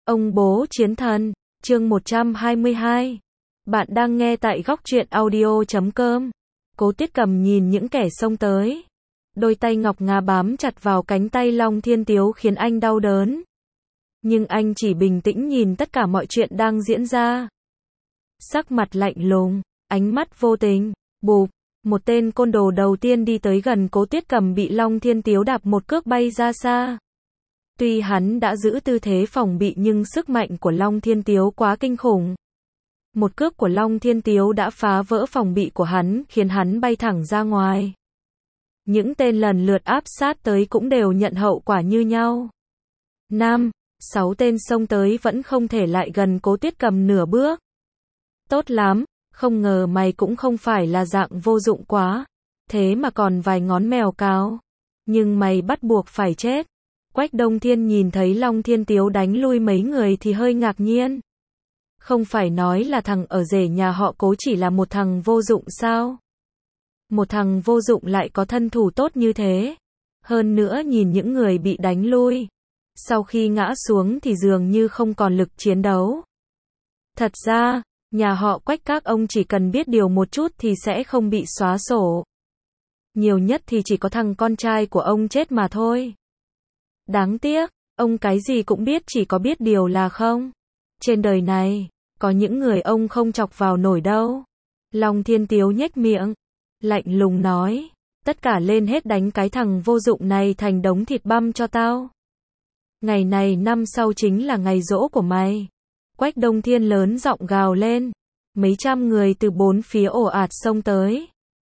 Ông bố chiến thần, chương 122. Bạn đang nghe tại góc truyện audio.com. Cố Tiết Cầm nhìn những kẻ xông tới. Đôi tay ngọc ngà bám chặt vào cánh tay Long Thiên Tiếu khiến anh đau đớn. Nhưng anh chỉ bình tĩnh nhìn tất cả mọi chuyện đang diễn ra. Sắc mặt lạnh lùng, ánh mắt vô tình, bụp. Một tên côn đồ đầu tiên đi tới gần Cố Tiết Cầm bị Long Thiên Tiếu đạp một cước bay ra xa. Tuy hắn đã giữ tư thế phòng bị nhưng sức mạnh của Long Thiên Tiếu quá kinh khủng. Một cước của Long Thiên Tiếu đã phá vỡ phòng bị của hắn, khiến hắn bay thẳng ra ngoài. Những tên lần lượt áp sát tới cũng đều nhận hậu quả như nhau. 6 tên xông tới vẫn không thể lại gần Cố Tiết Cầm nửa bước. Tốt lắm, không ngờ mày cũng không phải là dạng vô dụng quá. Thế mà còn vài ngón mèo cáo. Nhưng mày bắt buộc phải chết. Quách Đông Thiên nhìn thấy Long Thiên Tiếu đánh lui mấy người thì hơi ngạc nhiên. Không phải nói là thằng ở rể nhà họ Cố chỉ là một thằng vô dụng sao? Một thằng vô dụng lại có thân thủ tốt như thế. Hơn nữa nhìn những người bị đánh lui. Sau khi ngã xuống thì dường như không còn lực chiến đấu. Thật ra, nhà họ Quách các ông chỉ cần biết điều một chút thì sẽ không bị xóa sổ. Nhiều nhất thì chỉ có thằng con trai của ông chết mà thôi. Đáng tiếc, ông cái gì cũng biết chỉ có biết điều là không. Trên đời này, có những người ông không chọc vào nổi đâu. Long Thiên Tiếu nhếch miệng, lạnh lùng nói, tất cả lên hết đánh cái thằng vô dụng này thành đống thịt băm cho tao. Ngày này năm sau chính là ngày giỗ của mày. Quách Đông Thiên lớn giọng gào lên. Mấy trăm người từ bốn phía ồ ạt xông tới.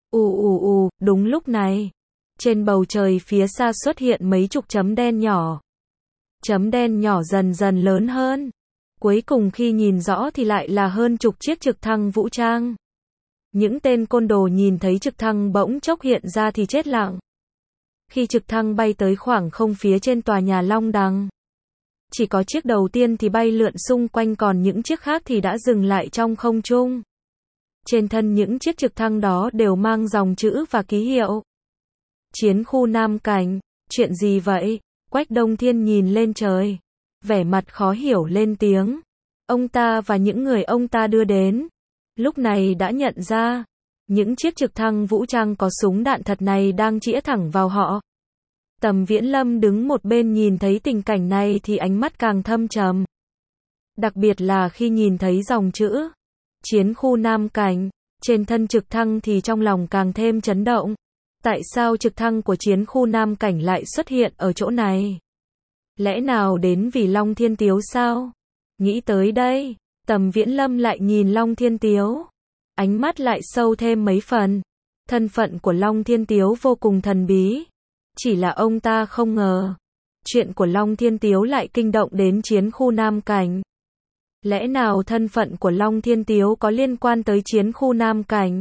Đúng lúc này. Trên bầu trời phía xa xuất hiện mấy chục chấm đen nhỏ. Chấm đen nhỏ dần dần lớn hơn. Cuối cùng khi nhìn rõ thì lại là hơn chục chiếc trực thăng vũ trang. Những tên côn đồ nhìn thấy trực thăng bỗng chốc hiện ra thì chết lặng. Khi trực thăng bay tới khoảng không phía trên tòa nhà Long Đằng. Chỉ có chiếc đầu tiên thì bay lượn xung quanh, còn những chiếc khác thì đã dừng lại trong không trung. Trên thân những chiếc trực thăng đó đều mang dòng chữ và ký hiệu. Chiến khu Nam Cảnh, chuyện gì vậy? Quách Đông Thiên nhìn lên trời, vẻ mặt khó hiểu lên tiếng. Ông ta và những người ông ta đưa đến, lúc này đã nhận ra, những chiếc trực thăng vũ trang có súng đạn thật này đang chĩa thẳng vào họ. Tầm Viễn Lâm đứng một bên nhìn thấy tình cảnh này thì ánh mắt càng thâm trầm. Đặc biệt là khi nhìn thấy dòng chữ Chiến khu Nam Cảnh trên thân trực thăng thì trong lòng càng thêm chấn động. Tại sao trực thăng của Chiến khu Nam Cảnh lại xuất hiện ở chỗ này? Lẽ nào đến vì Long Thiên Tiếu sao? Nghĩ tới đây, Tầm Viễn Lâm lại nhìn Long Thiên Tiếu. Ánh mắt lại sâu thêm mấy phần. Thân phận của Long Thiên Tiếu vô cùng thần bí. Chỉ là ông ta không ngờ. Chuyện của Long Thiên Tiếu lại kinh động đến Chiến khu Nam Cảnh. Lẽ nào thân phận của Long Thiên Tiếu có liên quan tới Chiến khu Nam Cảnh?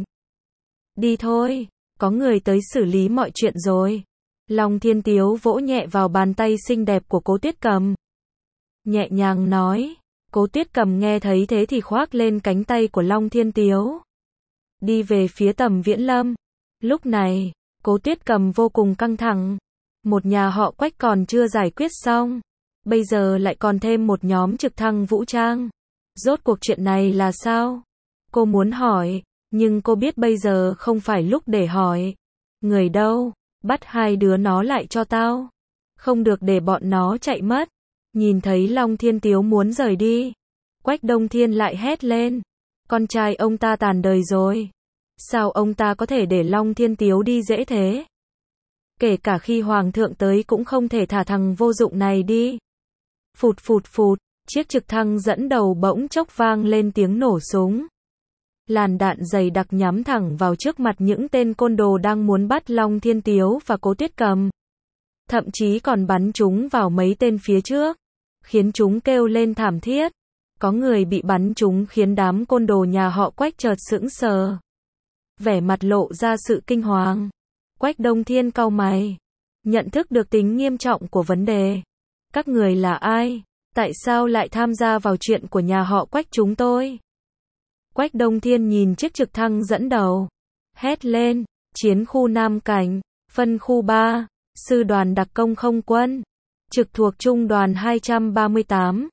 Đi thôi. Có người tới xử lý mọi chuyện rồi. Long Thiên Tiếu vỗ nhẹ vào bàn tay xinh đẹp của Cố Tiết Cầm. Nhẹ nhàng nói. Cố Tiết Cầm nghe thấy thế thì khoác lên cánh tay của Long Thiên Tiếu. Đi về phía Tầm Viễn Lâm. Lúc này, Cố Tiết Cầm vô cùng căng thẳng. Một nhà họ Quách còn chưa giải quyết xong. Bây giờ lại còn thêm một nhóm trực thăng vũ trang. Rốt cuộc chuyện này là sao? Cô muốn hỏi. Nhưng cô biết bây giờ không phải lúc để hỏi. Người đâu? Bắt hai đứa nó lại cho tao. Không được để bọn nó chạy mất. Nhìn thấy Long Thiên Tiếu muốn rời đi. Quách Đông Thiên lại hét lên. Con trai ông ta tàn đời rồi. Sao ông ta có thể để Long Thiên Tiếu đi dễ thế? Kể cả khi Hoàng thượng tới cũng không thể thả thằng vô dụng này đi. Phụt phụt phụt. Chiếc trực thăng dẫn đầu bỗng chốc vang lên tiếng nổ súng. Làn đạn dày đặc nhắm thẳng vào trước mặt những tên côn đồ đang muốn bắt Long Thiên Tiếu và Cố Tiết Cầm. Thậm chí còn bắn chúng vào mấy tên phía trước, khiến chúng kêu lên thảm thiết. Có người bị bắn trúng khiến đám côn đồ nhà họ Quách chợt sững sờ. Vẻ mặt lộ ra sự kinh hoàng. Quách Đông Thiên cau mày, nhận thức được tính nghiêm trọng của vấn đề. Các người là ai? Tại sao lại tham gia vào chuyện của nhà họ Quách chúng tôi? Quách Đông Thiên nhìn chiếc trực thăng dẫn đầu. Hét lên, Chiến khu Nam Cảnh, phân khu 3, sư đoàn đặc công không quân, trực thuộc trung đoàn 238.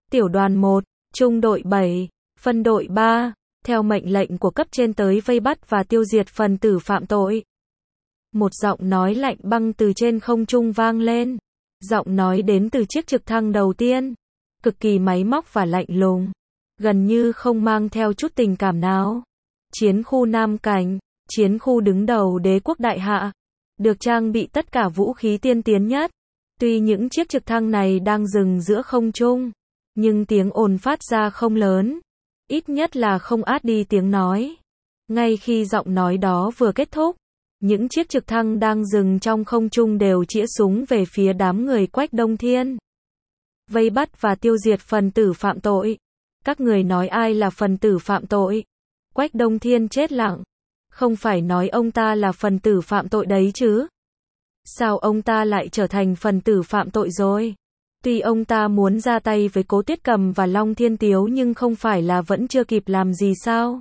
Tiểu đoàn 1, trung đội 7, phân đội 3, theo mệnh lệnh của cấp trên tới vây bắt và tiêu diệt phần tử phạm tội. Một giọng nói lạnh băng từ trên không trung vang lên. Giọng nói đến từ chiếc trực thăng đầu tiên. Cực kỳ máy móc và lạnh lùng. Gần như không mang theo chút tình cảm nào. Chiến khu Nam Cảnh, chiến khu đứng đầu đế quốc đại hạ. Được trang bị tất cả vũ khí tiên tiến nhất. Tuy những chiếc trực thăng này đang dừng giữa không trung, nhưng tiếng ồn phát ra không lớn. Ít nhất là không át đi tiếng nói. Ngay khi giọng nói đó vừa kết thúc, những chiếc trực thăng đang dừng trong không trung đều chĩa súng về phía đám người Quách Đông Thiên. Vây bắt và tiêu diệt phần tử phạm tội. Các người nói ai là phần tử phạm tội? Quách Đông Thiên chết lặng. Không phải nói ông ta là phần tử phạm tội đấy chứ? Sao ông ta lại trở thành phần tử phạm tội rồi? Tuy ông ta muốn ra tay với Cố Tiết Cầm và Long Thiên Tiếu nhưng không phải là vẫn chưa kịp làm gì sao?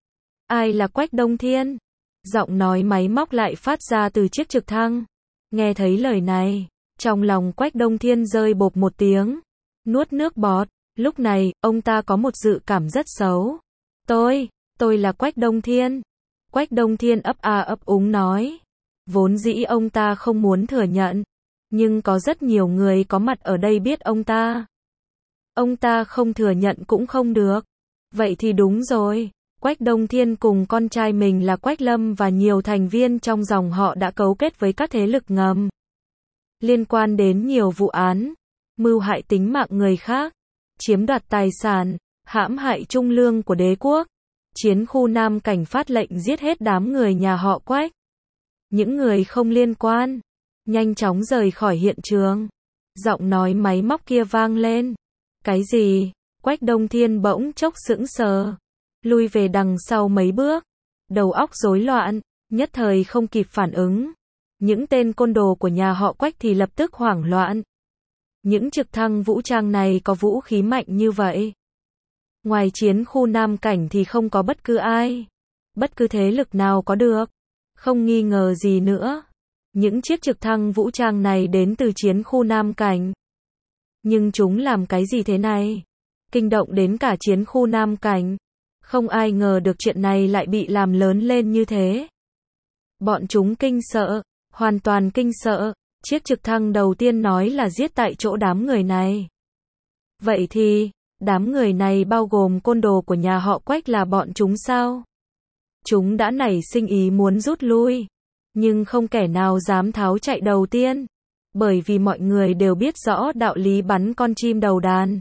Ai là Quách Đông Thiên? Giọng nói máy móc lại phát ra từ chiếc trực thăng. Nghe thấy lời này, trong lòng Quách Đông Thiên rơi bộp một tiếng, nuốt nước bọt. Lúc này, ông ta có một dự cảm rất xấu. Tôi là Quách Đông Thiên. Quách Đông Thiên ấp a ấp úng nói. Vốn dĩ ông ta không muốn thừa nhận, nhưng có rất nhiều người có mặt ở đây biết ông ta. Ông ta không thừa nhận cũng không được. Vậy thì đúng rồi. Quách Đông Thiên cùng con trai mình là Quách Lâm và nhiều thành viên trong dòng họ đã cấu kết với các thế lực ngầm. Liên quan đến nhiều vụ án, mưu hại tính mạng người khác, chiếm đoạt tài sản, hãm hại trung lương của đế quốc. Chiến khu Nam Cảnh phát lệnh giết hết đám người nhà họ Quách. Những người không liên quan, nhanh chóng rời khỏi hiện trường. Giọng nói máy móc kia vang lên. Cái gì? Quách Đông Thiên bỗng chốc sững sờ. Lui về đằng sau mấy bước. Đầu óc rối loạn, nhất thời không kịp phản ứng. Những tên côn đồ của nhà họ Quách thì lập tức hoảng loạn. Những trực thăng vũ trang này có vũ khí mạnh như vậy. Ngoài chiến khu Nam Cảnh thì không có bất cứ ai, bất cứ thế lực nào có được. Không nghi ngờ gì nữa. Những chiếc trực thăng vũ trang này đến từ chiến khu Nam Cảnh. Nhưng chúng làm cái gì thế này? Kinh động đến cả chiến khu Nam Cảnh. Không ai ngờ được chuyện này lại bị làm lớn lên như thế. Bọn chúng kinh sợ, hoàn toàn kinh sợ. Chiếc trực thăng đầu tiên nói là giết tại chỗ đám người này. Vậy thì, đám người này bao gồm côn đồ của nhà họ Quách là bọn chúng sao? Chúng đã nảy sinh ý muốn rút lui. Nhưng không kẻ nào dám tháo chạy đầu tiên. Bởi vì mọi người đều biết rõ đạo lý bắn con chim đầu đàn.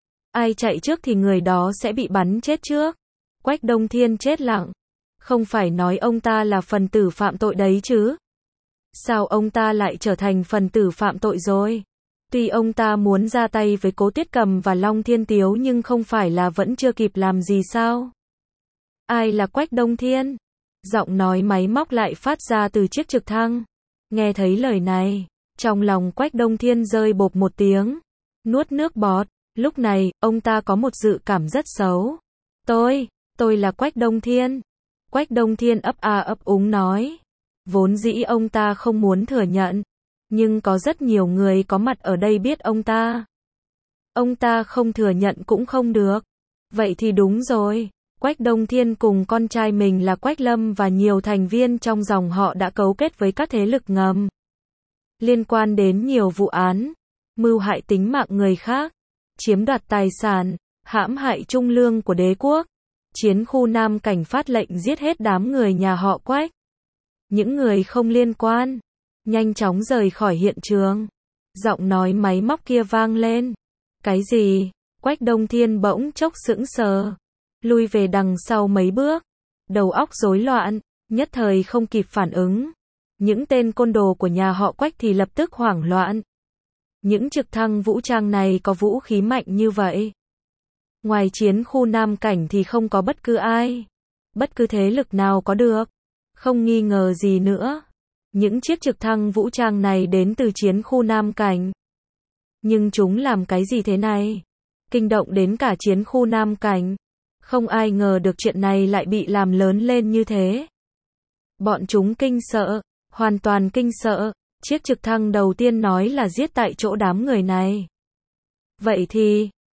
Ai chạy trước thì người đó sẽ bị bắn chết trước. Quách Đông Thiên chết lặng. Không phải nói ông ta là phần tử phạm tội đấy chứ? Sao ông ta lại trở thành phần tử phạm tội rồi? Tuy ông ta muốn ra tay với Cố Tiết Cầm và Long Thiên Tiếu nhưng không phải là vẫn chưa kịp làm gì sao? Ai là Quách Đông Thiên? Giọng nói máy móc lại phát ra từ chiếc trực thăng. Nghe thấy lời này, trong lòng Quách Đông Thiên rơi bộp một tiếng, nuốt nước bọt. Lúc này, ông ta có một dự cảm rất xấu. Tôi là Quách Đông Thiên. Quách Đông Thiên ấp a ấp úng nói. Vốn dĩ ông ta không muốn thừa nhận, nhưng có rất nhiều người có mặt ở đây biết ông ta. Ông ta không thừa nhận cũng không được. Vậy thì đúng rồi. Quách Đông Thiên cùng con trai mình là Quách Lâm và nhiều thành viên trong dòng họ đã cấu kết với các thế lực ngầm. Liên quan đến nhiều vụ án, mưu hại tính mạng người khác, chiếm đoạt tài sản, hãm hại trung lương của đế quốc. Chiến khu Nam Cảnh phát lệnh giết hết đám người nhà họ Quách. Những người không liên quan, nhanh chóng rời khỏi hiện trường. Giọng nói máy móc kia vang lên. Cái gì? Quách Đông Thiên bỗng chốc sững sờ. Lui về đằng sau mấy bước. Đầu óc rối loạn, nhất thời không kịp phản ứng. Những tên côn đồ của nhà họ Quách thì lập tức hoảng loạn. Những trực thăng vũ trang này có vũ khí mạnh như vậy. Ngoài chiến khu Nam Cảnh thì không có bất cứ ai, bất cứ thế lực nào có được. Không nghi ngờ gì nữa. Những chiếc trực thăng vũ trang này đến từ chiến khu Nam Cảnh. Nhưng chúng làm cái gì thế này? Kinh động đến cả chiến khu Nam Cảnh. Không ai ngờ được chuyện này lại bị làm lớn lên như thế. Bọn chúng kinh sợ, hoàn toàn kinh sợ. Chiếc trực thăng đầu tiên nói là giết tại chỗ đám người này. Vậy thì,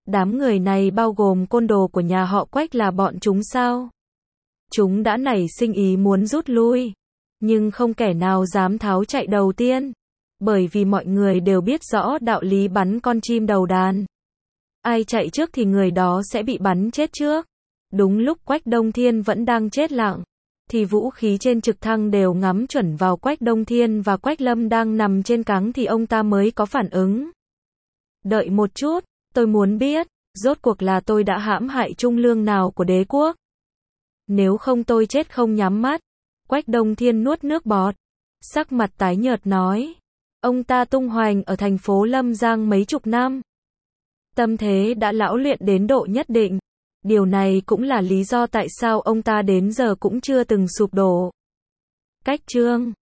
Đám người này bao gồm côn đồ của nhà họ Quách là bọn chúng sao? Chúng đã nảy sinh ý muốn rút lui, nhưng không kẻ nào dám tháo chạy đầu tiên, bởi vì mọi người đều biết rõ đạo lý bắn con chim đầu đàn. Ai chạy trước thì người đó sẽ bị bắn chết trước. Đúng lúc Quách Đông Thiên vẫn đang chết lặng, thì vũ khí trên trực thăng đều ngắm chuẩn vào Quách Đông Thiên và Quách Lâm đang nằm trên cáng thì ông ta mới có phản ứng. Đợi một chút, tôi muốn biết, rốt cuộc là tôi đã hãm hại trung lương nào của đế quốc? Nếu không tôi chết không nhắm mắt. Quách Đông Thiên nuốt nước bọt, sắc mặt tái nhợt nói. Ông ta tung hoành ở thành phố Lâm Giang mấy chục năm. Tâm thế đã lão luyện đến độ nhất định. Điều này cũng là lý do tại sao ông ta đến giờ cũng chưa từng sụp đổ. Cách chương